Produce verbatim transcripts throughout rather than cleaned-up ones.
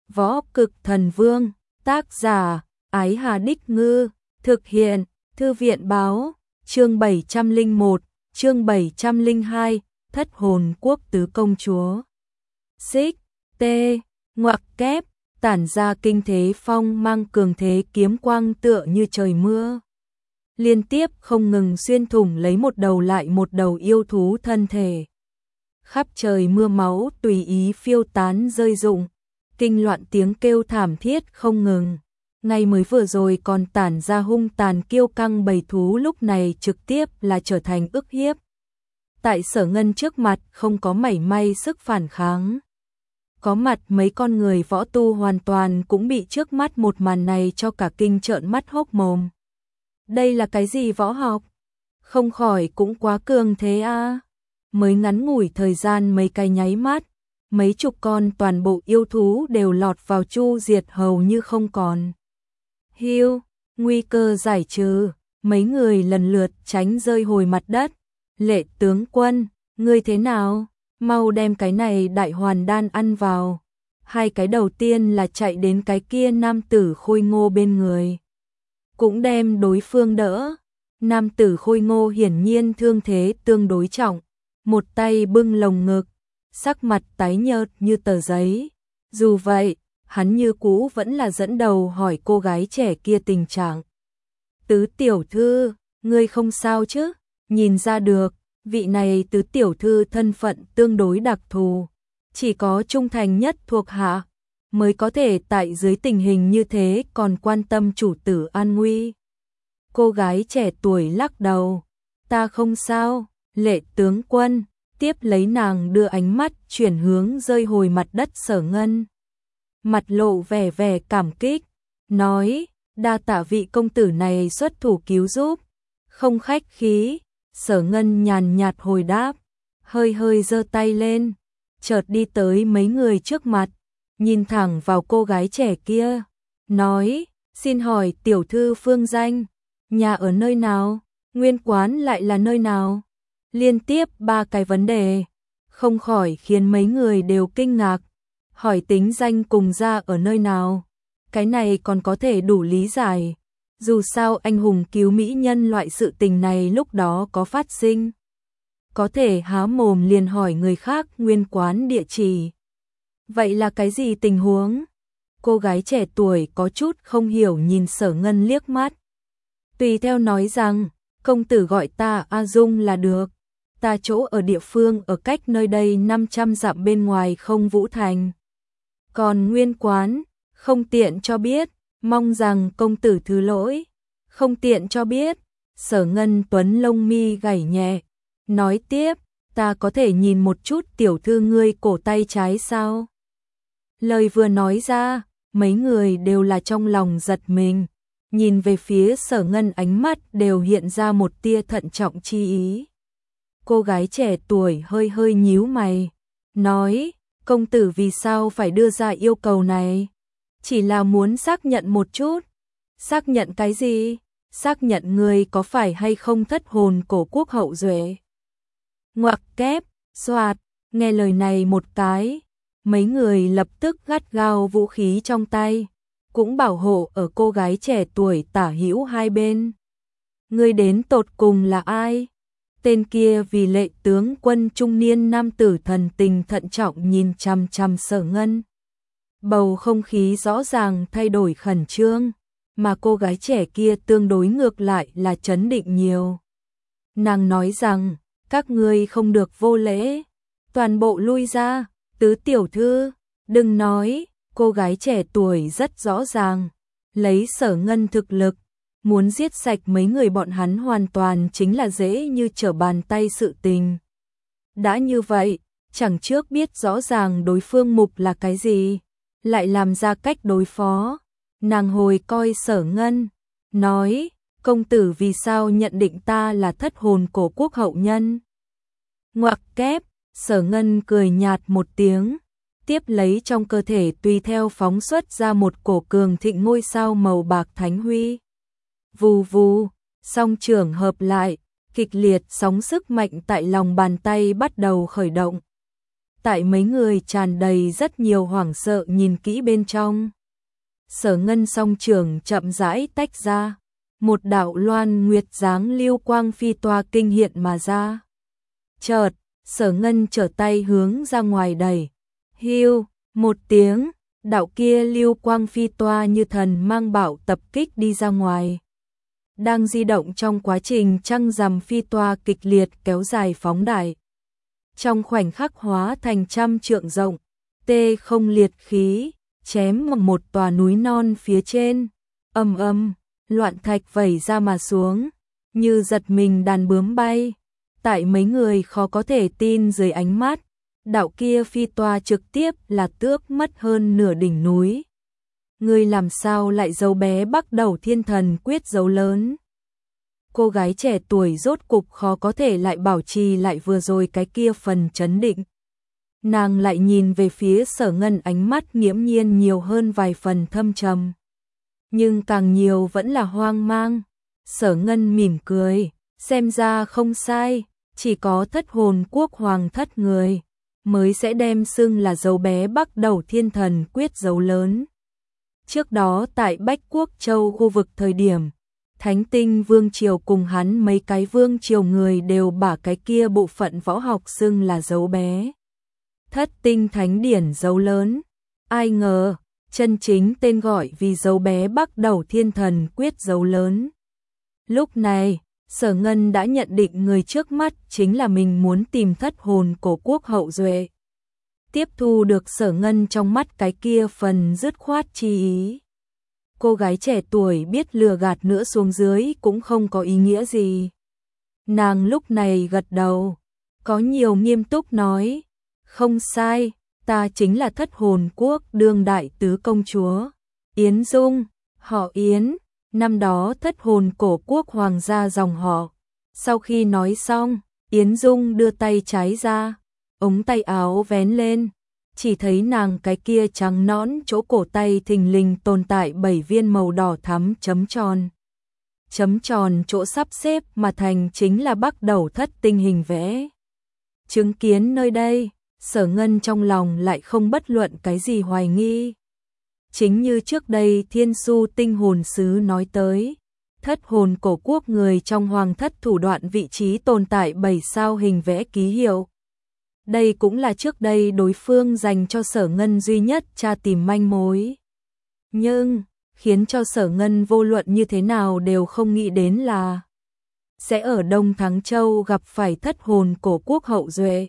Võ Cực Thần Vương, tác giả, Ái Hà Đích Ngư, thực hiện, Thư viện báo, chương bảy trăm lẻ một, chương bảy trăm lẻ hai, Thất hồn quốc tứ công chúa. Xích, tê, ngoặc kép, tản ra kinh thế phong mang cường thế kiếm quang tựa như trời mưa. Liên tiếp không ngừng xuyên thủng lấy một đầu lại một đầu yêu thú thân thể. Khắp trời mưa máu tùy ý phiêu tán rơi rụng, kinh loạn tiếng kêu thảm thiết không ngừng. Ngay mới vừa rồi còn tản ra hung tàn kiêu căng bầy thú lúc này trực tiếp là trở thành ức hiếp. Tại Sở Ngân trước mặt không có mảy may sức phản kháng. Có mặt mấy con người võ tu hoàn toàn cũng bị trước mắt một màn này cho cả kinh trợn mắt hốc mồm. Đây là cái gì võ học? Không khỏi cũng quá cường thế a. À? Mới ngắn ngủi thời gian mấy cái nháy mắt, mấy chục con toàn bộ yêu thú đều lọt vào chu diệt hầu như không còn. Hiu, nguy cơ giải trừ, mấy người lần lượt tránh rơi hồi mặt đất. Lệ tướng quân, ngươi thế nào? Mau đem cái này đại hoàn đan ăn vào. Hai cái đầu tiên là chạy đến cái kia nam tử khôi ngô bên người. Cũng đem đối phương đỡ. Nam tử khôi ngô hiển nhiên thương thế tương đối trọng. Một tay bưng lồng ngực, sắc mặt tái nhợt như tờ giấy. Dù vậy, hắn như cũ vẫn là dẫn đầu hỏi cô gái trẻ kia tình trạng. Tứ tiểu thư, ngươi không sao chứ? Nhìn ra được, vị này tứ tiểu thư thân phận tương đối đặc thù. Chỉ có trung thành nhất thuộc hạ, mới có thể tại dưới tình hình như thế còn quan tâm chủ tử an nguy. Cô gái trẻ tuổi lắc đầu, ta không sao, Lệ tướng quân, tiếp lấy nàng đưa ánh mắt chuyển hướng rơi hồi mặt đất Sở Ngân. Mặt lộ vẻ vẻ cảm kích, nói, đa tạ vị công tử này xuất thủ cứu giúp, không khách khí. Sở Ngân nhàn nhạt hồi đáp, hơi hơi giơ tay lên, chợt đi tới mấy người trước mặt, nhìn thẳng vào cô gái trẻ kia, nói, xin hỏi tiểu thư phương danh, nhà ở nơi nào, nguyên quán lại là nơi nào? Liên tiếp ba cái vấn đề, không khỏi khiến mấy người đều kinh ngạc, hỏi tính danh cùng ra ở nơi nào, cái này còn có thể đủ lý giải. Dù sao anh hùng cứu mỹ nhân loại sự tình này lúc đó có phát sinh. Có thể há mồm liền hỏi người khác nguyên quán địa chỉ. Vậy là cái gì tình huống? Cô gái trẻ tuổi có chút không hiểu nhìn Sở Ngân liếc mắt. Tùy theo nói rằng, công tử gọi ta A Dung là được. Ta chỗ ở địa phương ở cách nơi đây năm trăm dặm bên ngoài Không Vũ Thành. Còn nguyên quán, không tiện cho biết. Mong rằng công tử thứ lỗi, không tiện cho biết. Sở Ngân tuấn lông mi gảy nhẹ, nói tiếp, ta có thể nhìn một chút tiểu thư ngươi cổ tay trái sao? Lời vừa nói ra, mấy người đều là trong lòng giật mình, nhìn về phía Sở Ngân ánh mắt đều hiện ra một tia thận trọng chi ý. Cô gái trẻ tuổi hơi hơi nhíu mày, nói, công tử vì sao phải đưa ra yêu cầu này? Chỉ là muốn xác nhận một chút. Xác nhận cái gì? Xác nhận người có phải hay không thất hồn cổ quốc hậu duệ. Ngoặc kép, xoạt, nghe lời này một cái, mấy người lập tức gắt gao vũ khí trong tay, cũng bảo hộ ở cô gái trẻ tuổi tả hữu hai bên. Người đến tột cùng là ai? Tên kia vì Lệ tướng quân trung niên nam tử thần tình thận trọng nhìn chằm chằm Sở Ngân. Bầu không khí rõ ràng thay đổi khẩn trương, mà cô gái trẻ kia tương đối ngược lại là trấn định nhiều. Nàng nói rằng, các ngươi không được vô lễ, toàn bộ lui ra, tứ tiểu thư, đừng nói, cô gái trẻ tuổi rất rõ ràng, lấy Sở Ngân thực lực, muốn giết sạch mấy người bọn hắn hoàn toàn chính là dễ như trở bàn tay sự tình. Đã như vậy, chẳng trước biết rõ ràng đối phương mục là cái gì, lại làm ra cách đối phó. Nàng hồi coi Sở Ngân, nói, công tử vì sao nhận định ta là thất hồn cổ quốc hậu nhân? Ngoặc kép, Sở Ngân cười nhạt một tiếng, tiếp lấy trong cơ thể tùy theo phóng xuất ra một cổ cường thịnh ngôi sao màu bạc thánh huy. Vù vù, song trưởng hợp lại, kịch liệt sóng sức mạnh tại lòng bàn tay bắt đầu khởi động. tại mấy người tràn đầy rất nhiều hoảng sợ nhìn kỹ bên trong. Sở Ngân song trường chậm rãi tách ra, một đạo loan nguyệt dáng lưu quang phi toa kinh hiện mà ra. Chợt, Sở Ngân trở tay hướng ra ngoài đẩy, hiu, một tiếng, đạo kia lưu quang phi toa như thần mang bạo tập kích đi ra ngoài. Đang di động trong quá trình trăng rằm phi toa kịch liệt kéo dài phóng đại. Trong khoảnh khắc hóa thành trăm trượng rộng, tê không liệt khí, chém vào một tòa núi non phía trên, ầm ầm, loạn thạch vẩy ra mà xuống, như giật mình đàn bướm bay. Tại mấy người khó có thể tin dưới ánh mắt, đạo kia phi toa trực tiếp là tước mất hơn nửa đỉnh núi. Người làm sao lại giấu bé bắt đầu thiên thần quyết giấu lớn. Cô gái trẻ tuổi rốt cục khó có thể lại bảo trì lại vừa rồi cái kia phần chấn định. Nàng lại nhìn về phía Sở Ngân, ánh mắt nghiễm nhiên nhiều hơn vài phần thâm trầm. Nhưng càng nhiều vẫn là hoang mang. Sở Ngân mỉm cười, xem ra không sai, chỉ có Thất Hồn Quốc hoàng thất người mới sẽ đem xưng là dấu bé bắt đầu thiên thần quyết dấu lớn. Trước đó tại Bách Quốc Châu khu vực thời điểm, Thánh Tinh Vương Triều cùng hắn mấy cái vương triều người đều bả cái kia bộ phận võ học xưng là dấu bé. Thất tinh thánh điển dấu lớn, ai ngờ, chân chính tên gọi vì dấu bé bắt đầu thiên thần quyết dấu lớn. Lúc này, Sở Ngân đã nhận định người trước mắt chính là mình muốn tìm Thất Hồn Cổ Quốc hậu duệ. Tiếp thu được Sở Ngân trong mắt cái kia phần dứt khoát chi ý. Cô gái trẻ tuổi biết lừa gạt nữa xuống dưới cũng không có ý nghĩa gì. Nàng lúc này gật đầu, có nhiều nghiêm túc nói, không sai, ta chính là Thất Hồn Quốc đương đại tứ công chúa, Yến Dung, họ Yến, năm đó Thất Hồn Cổ Quốc hoàng gia dòng họ. Sau khi nói xong, Yến Dung đưa tay trái ra, ống tay áo vén lên, chỉ thấy nàng cái kia trắng nõn chỗ cổ tay thình lình tồn tại bảy viên màu đỏ thắm chấm tròn. Chấm tròn chỗ sắp xếp mà thành chính là bắt đầu thất tinh hình vẽ. Chứng kiến nơi đây, Sở Ngân trong lòng lại không bất luận cái gì hoài nghi. Chính như trước đây Thiên Su tinh hồn sứ nói tới, Thất Hồn Cổ Quốc người trong hoàng thất thủ đoạn vị trí tồn tại bảy sao hình vẽ ký hiệu. Đây cũng là trước đây đối phương dành cho Sở Ngân duy nhất tra tìm manh mối. Nhưng, khiến cho Sở Ngân vô luận như thế nào đều không nghĩ đến là sẽ ở Đông Thắng Châu gặp phải Thất Hồn Cổ Quốc hậu duệ.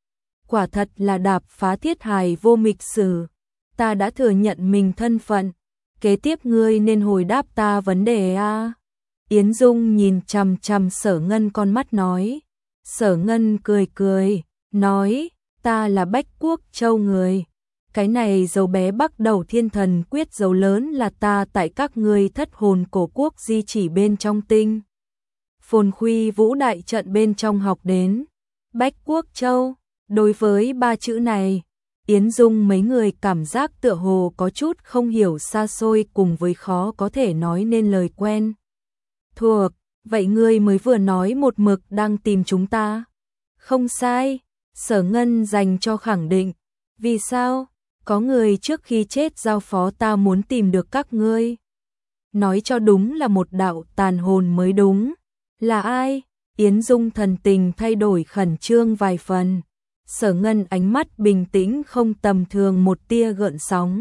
Quả thật là đạp phá thiết hài vô mịch sử. Ta đã thừa nhận mình thân phận, kế tiếp ngươi nên hồi đáp ta vấn đề a. Yến Dung nhìn chằm chằm Sở Ngân con mắt nói. Sở Ngân cười cười, nói, ta là Bách Quốc Châu người. Cái này dấu bé bắt đầu thiên thần quyết dấu lớn là ta tại các ngươi Thất Hồn Cổ Quốc di chỉ bên trong tinh. Phồn Khuy Vũ đại trận bên trong học đến. Bách Quốc Châu, đối với ba chữ này, Yến Dung mấy người cảm giác tựa hồ có chút không hiểu xa xôi cùng với khó có thể nói nên lời quen. Thuộc, vậy ngươi mới vừa nói một mực đang tìm chúng ta. Không sai, Sở Ngân dành cho khẳng định. Vì sao? Có người trước khi chết giao phó ta muốn tìm được các ngươi. Nói cho đúng là một đạo tàn hồn mới đúng. Là ai? Yến Dung thần tình thay đổi khẩn trương vài phần. Sở Ngân ánh mắt bình tĩnh không tầm thường một tia gợn sóng.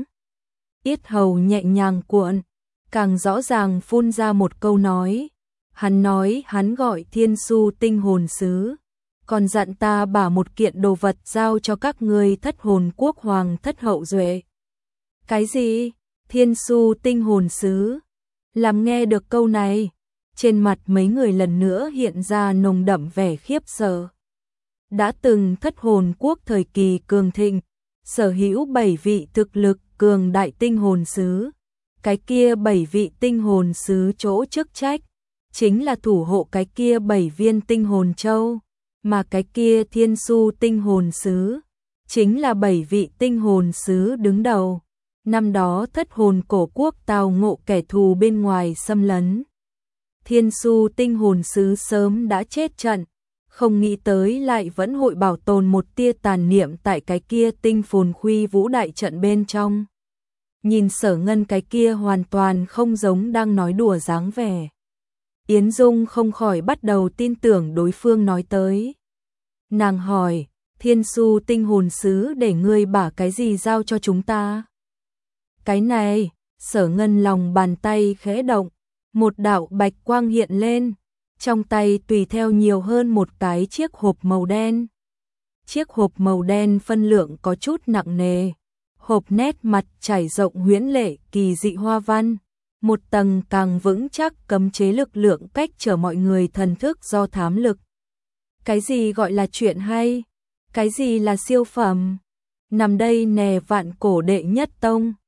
Yết hầu nhẹ nhàng cuộn, càng rõ ràng phun ra một câu nói. Hắn nói hắn gọi Thiên Su tinh hồn sứ, còn dặn ta bảo một kiện đồ vật giao cho các ngươi Thất Hồn Quốc hoàng thất hậu duệ. Cái gì? Thiên Su tinh hồn sứ? Làm nghe được câu này, trên mặt mấy người lần nữa hiện ra nồng đậm vẻ khiếp sợ. Đã từng Thất Hồn Quốc thời kỳ cường thịnh, sở hữu bảy vị thực lực cường đại tinh hồn sứ. Cái kia bảy vị tinh hồn sứ chỗ chức trách chính là thủ hộ cái kia bảy viên tinh hồn châu, mà cái kia Thiên Su tinh hồn sứ chính là bảy vị tinh hồn sứ đứng đầu. Năm đó Thất Hồn Cổ Quốc tao ngộ kẻ thù bên ngoài xâm lấn, Thiên Su tinh hồn sứ sớm đã chết trận, không nghĩ tới lại vẫn hội bảo tồn một tia tàn niệm tại cái kia tinh phồn khuy vũ đại trận bên trong. Nhìn Sở Ngân cái kia hoàn toàn không giống đang nói đùa dáng vẻ. Yến Dung không khỏi bắt đầu tin tưởng đối phương nói tới. Nàng hỏi, Thiên Su tinh hồn sứ để ngươi bả cái gì giao cho chúng ta? Cái này, Sở Ngân lòng bàn tay khẽ động, một đạo bạch quang hiện lên, trong tay tùy theo nhiều hơn một cái chiếc hộp màu đen. Chiếc hộp màu đen phân lượng có chút nặng nề, hộp nét mặt trải rộng huyễn lệ kỳ dị hoa văn, một tầng càng vững chắc cấm chế lực lượng cách trở mọi người thần thức do thám lực. Cái gì gọi là chuyện hay? Cái gì là siêu phẩm? Nằm đây nè vạn cổ đệ nhất tông.